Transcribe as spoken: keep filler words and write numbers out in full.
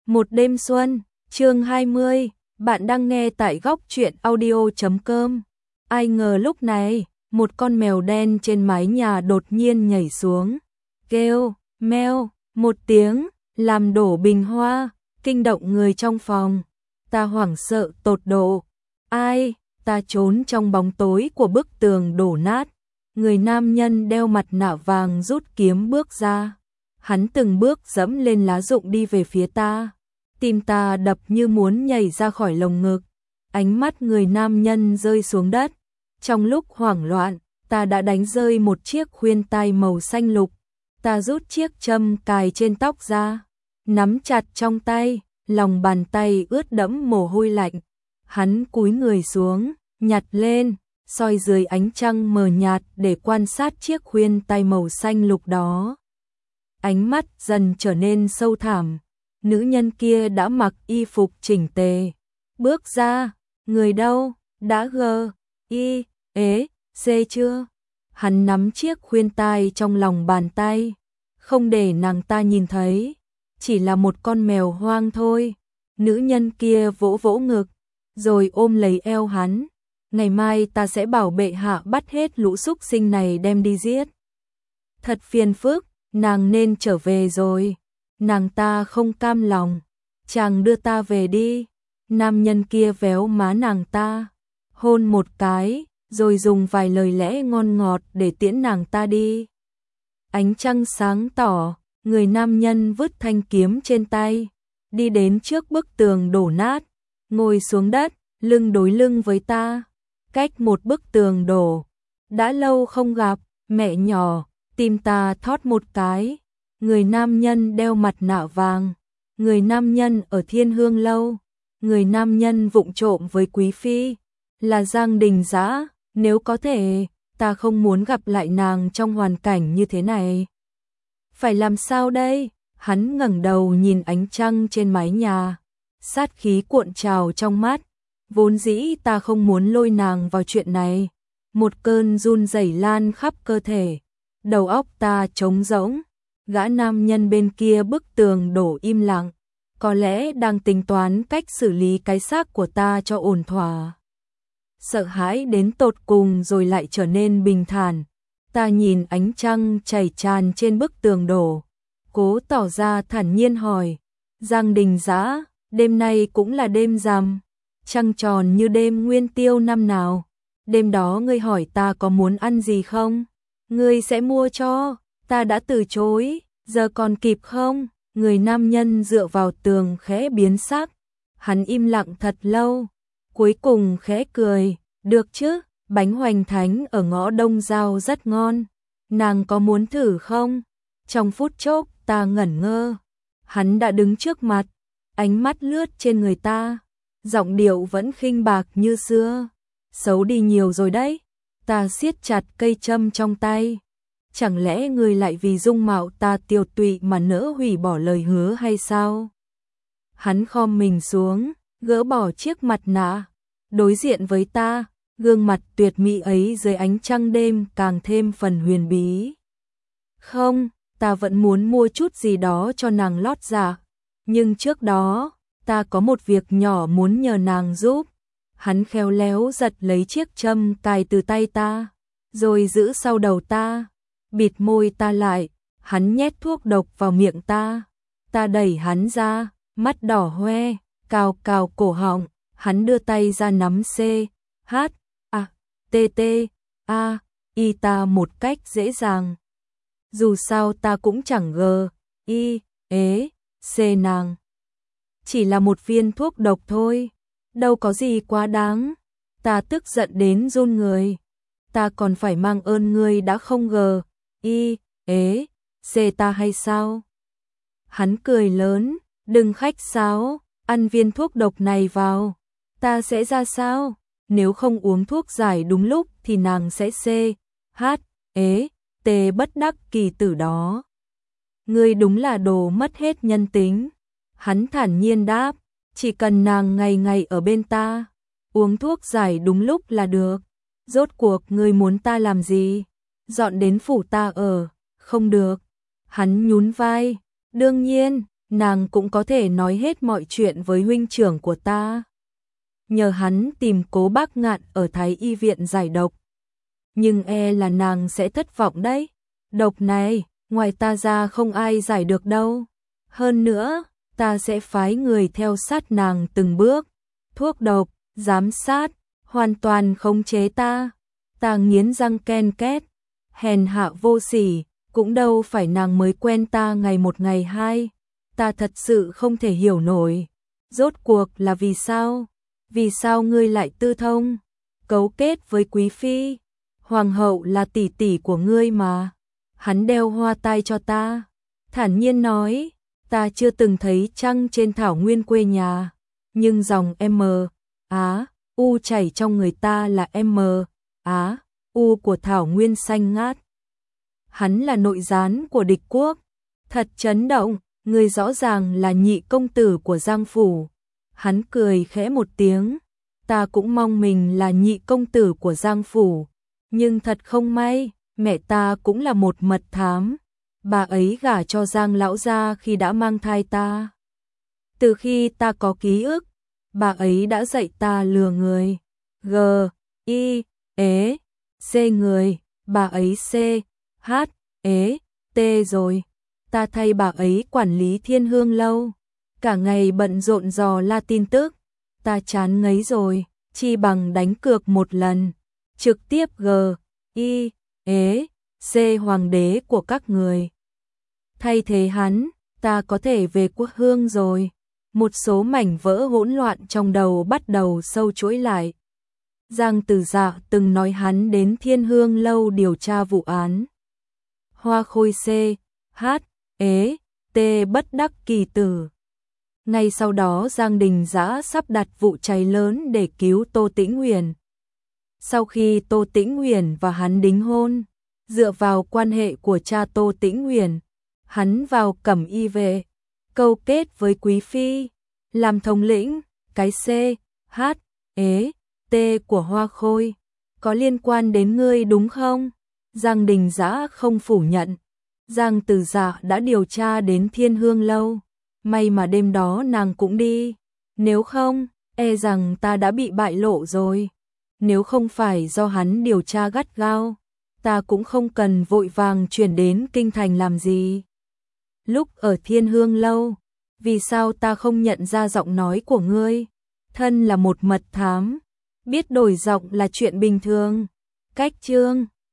Một đêm xuân, chương hai mươi, bạn đang nghe tại góc truyện audio chấm com. Ai ngờ lúc này, một con mèo đen trên mái nhà đột nhiên nhảy xuống, kêu, meo, một tiếng, làm đổ bình hoa, kinh động người trong phòng. Ta hoảng sợ tột độ. Ai? Ta trốn trong bóng tối của bức tường đổ nát. Người nam nhân đeo mặt nạ vàng rút kiếm bước ra. Hắn từng bước dẫm lên lá rụng đi về phía ta. Tim ta đập như muốn nhảy ra khỏi lồng ngực. Ánh mắt người nam nhân rơi xuống đất. Trong lúc hoảng loạn, ta đã đánh rơi một chiếc khuyên tai màu xanh lục. Ta rút chiếc châm cài trên tóc ra, nắm chặt trong tay, lòng bàn tay ướt đẫm mồ hôi lạnh. Hắn cúi người xuống, nhặt lên, soi dưới ánh trăng mờ nhạt để quan sát chiếc khuyên tai màu xanh lục đó. Ánh mắt dần trở nên sâu thẳm. Nữ nhân kia đã mặc y phục chỉnh tề. Bước ra, người đâu, đã gờ, y, ế, xê chưa? Hắn nắm chiếc khuyên tai trong lòng bàn tay, không để nàng ta nhìn thấy. Chỉ là một con mèo hoang thôi. Nữ nhân kia vỗ vỗ ngực, rồi ôm lấy eo hắn. Ngày mai ta sẽ bảo bệ hạ bắt hết lũ súc sinh này đem đi giết. Thật phiền phức, nàng nên trở về rồi. Nàng ta không cam lòng. Chàng đưa ta về đi. Nam nhân kia véo má nàng ta, hôn một cái, rồi dùng vài lời lẽ ngon ngọt để tiễn nàng ta đi. Ánh trăng sáng tỏ, người nam nhân vứt thanh kiếm trên tay, đi đến trước bức tường đổ nát, ngồi xuống đất, lưng đối lưng với ta, cách một bức tường đổ. Đã lâu không gặp, mẹ nhỏ, tim ta thót một cái. Người nam nhân đeo mặt nạ vàng, người nam nhân ở Thiên Hương lâu, người nam nhân vụng trộm với quý phi, là Giang Đình Dã. Nếu có thể, ta không muốn gặp lại nàng trong hoàn cảnh như thế này. Phải làm sao đây? Hắn ngẩng đầu nhìn ánh trăng trên mái nhà, sát khí cuộn trào trong mắt. Vốn dĩ ta không muốn lôi nàng vào chuyện này. Một cơn run rẩy lan khắp cơ thể, đầu óc ta trống rỗng. Gã nam nhân bên kia bức tường đổ im lặng, có lẽ đang tính toán cách xử lý cái xác của ta cho ổn thỏa. Sợ hãi đến tột cùng rồi lại trở nên bình thản. Ta nhìn ánh trăng chảy tràn trên bức tường đổ, cố tỏ ra thản nhiên hỏi, Giang Đình Dã, đêm nay cũng là đêm rằm, trăng tròn như đêm nguyên tiêu năm nào. Đêm đó ngươi hỏi ta có muốn ăn gì không? Ngươi sẽ mua cho. Ta đã từ chối, giờ còn kịp không? Người nam nhân dựa vào tường khẽ biến sắc. Hắn im lặng thật lâu, cuối cùng khẽ cười, được chứ, bánh hoành thánh ở ngõ Đông Giao rất ngon. Nàng có muốn thử không? Trong phút chốc ta ngẩn ngơ. Hắn đã đứng trước mặt, ánh mắt lướt trên người ta, giọng điệu vẫn khinh bạc như xưa. Xấu đi nhiều rồi đấy. Ta siết chặt cây châm trong tay. Chẳng lẽ ngươi lại vì dung mạo ta tiều tụy mà nỡ hủy bỏ lời hứa hay sao? Hắn khom mình xuống, gỡ bỏ chiếc mặt nạ, đối diện với ta, gương mặt tuyệt mỹ ấy dưới ánh trăng đêm càng thêm phần huyền bí. Không, ta vẫn muốn mua chút gì đó cho nàng lót dạ, nhưng trước đó, ta có một việc nhỏ muốn nhờ nàng giúp. Hắn khéo léo giật lấy chiếc châm cài từ tay ta, rồi giữ sau đầu ta. Bịt môi ta lại, hắn nhét thuốc độc vào miệng ta. Ta đẩy hắn ra, mắt đỏ hoe, cào cào cổ họng. Hắn đưa tay ra nắm C, H, A, T, T, A, Y ta một cách dễ dàng. Dù sao ta cũng chẳng gờ, Y, ế, C nàng. Chỉ là một viên thuốc độc thôi, đâu có gì quá đáng. Ta tức giận đến run người. Ta còn phải mang ơn ngươi đã không gờ, Y, ế, C ta hay sao? Hắn cười lớn, đừng khách sáo, ăn viên thuốc độc này vào. Ta sẽ ra sao? Nếu không uống thuốc giải đúng lúc thì nàng sẽ C, H, ế, T bất đắc kỳ tử đó. Ngươi đúng là đồ mất hết nhân tính. Hắn thản nhiên đáp, chỉ cần nàng ngày ngày ở bên ta, uống thuốc giải đúng lúc là được. Rốt cuộc ngươi muốn ta làm gì? Dọn đến phủ ta ở, không được. Hắn nhún vai, đương nhiên, nàng cũng có thể nói hết mọi chuyện với huynh trưởng của ta. Nhờ hắn tìm Cố Bác Ngạn ở Thái Y viện giải độc. Nhưng e là nàng sẽ thất vọng đấy. Độc này, ngoài ta ra không ai giải được đâu. Hơn nữa, ta sẽ phái người theo sát nàng từng bước. Thuốc độc, giám sát, hoàn toàn khống chế ta. Ta nghiến răng ken két. Hèn hạ vô sỉ, cũng đâu phải nàng mới quen ta ngày một ngày hai. Ta thật sự không thể hiểu nổi. Rốt cuộc là vì sao? Vì sao ngươi lại tư thông, cấu kết với quý phi? Hoàng hậu là tỷ tỷ của ngươi mà. Hắn đeo hoa tai cho ta, thản nhiên nói, ta chưa từng thấy trăng trên thảo nguyên quê nhà, nhưng dòng M, Á, U chảy trong người ta là M, Á, U của thảo nguyên xanh ngát. Hắn là nội gián của địch quốc, thật chấn động, người rõ ràng là nhị công tử của Giang phủ. Hắn cười khẽ một tiếng, ta cũng mong mình là nhị công tử của Giang phủ, nhưng thật không may, mẹ ta cũng là một mật thám, bà ấy gả cho Giang lão gia khi đã mang thai ta. Từ khi ta có ký ức, bà ấy đã dạy ta lừa người, G, I, ế, C người, bà ấy C, H, ế, T rồi, ta thay bà ấy quản lý Thiên Hương lâu. Cả ngày bận rộn dò la tin tức, ta chán ngấy rồi, chi bằng đánh cược một lần, trực tiếp G, I, ế, C hoàng đế của các người. Thay thế hắn, ta có thể về quốc hương rồi. Một số mảnh vỡ hỗn loạn trong đầu bắt đầu sâu chuỗi lại. Giang Tử Dạ từng nói hắn đến Thiên Hương lâu điều tra vụ án. Hoa Khôi C, H, ế, T bất đắc kỳ tử. Ngay sau đó Giang Đình Dã sắp đặt vụ cháy lớn để cứu Tô Tĩnh Huyền. Sau khi Tô Tĩnh Huyền và hắn đính hôn, dựa vào quan hệ của cha Tô Tĩnh Huyền, hắn vào Cẩm Y vệ, câu kết với quý phi, làm thống lĩnh, cái C, H, ế, T của Hoa Khôi, có liên quan đến ngươi đúng không? Giang Đình Dã không phủ nhận. Giang Tử Dạ đã điều tra đến Thiên Hương lâu. May mà đêm đó nàng cũng đi, nếu không, e rằng ta đã bị bại lộ rồi. Nếu không phải do hắn điều tra gắt gao, ta cũng không cần vội vàng chuyển đến kinh thành làm gì. Lúc ở Thiên Hương lâu, vì sao ta không nhận ra giọng nói của ngươi? Thân là một mật thám, biết đổi giọng là chuyện bình thường. Cách chương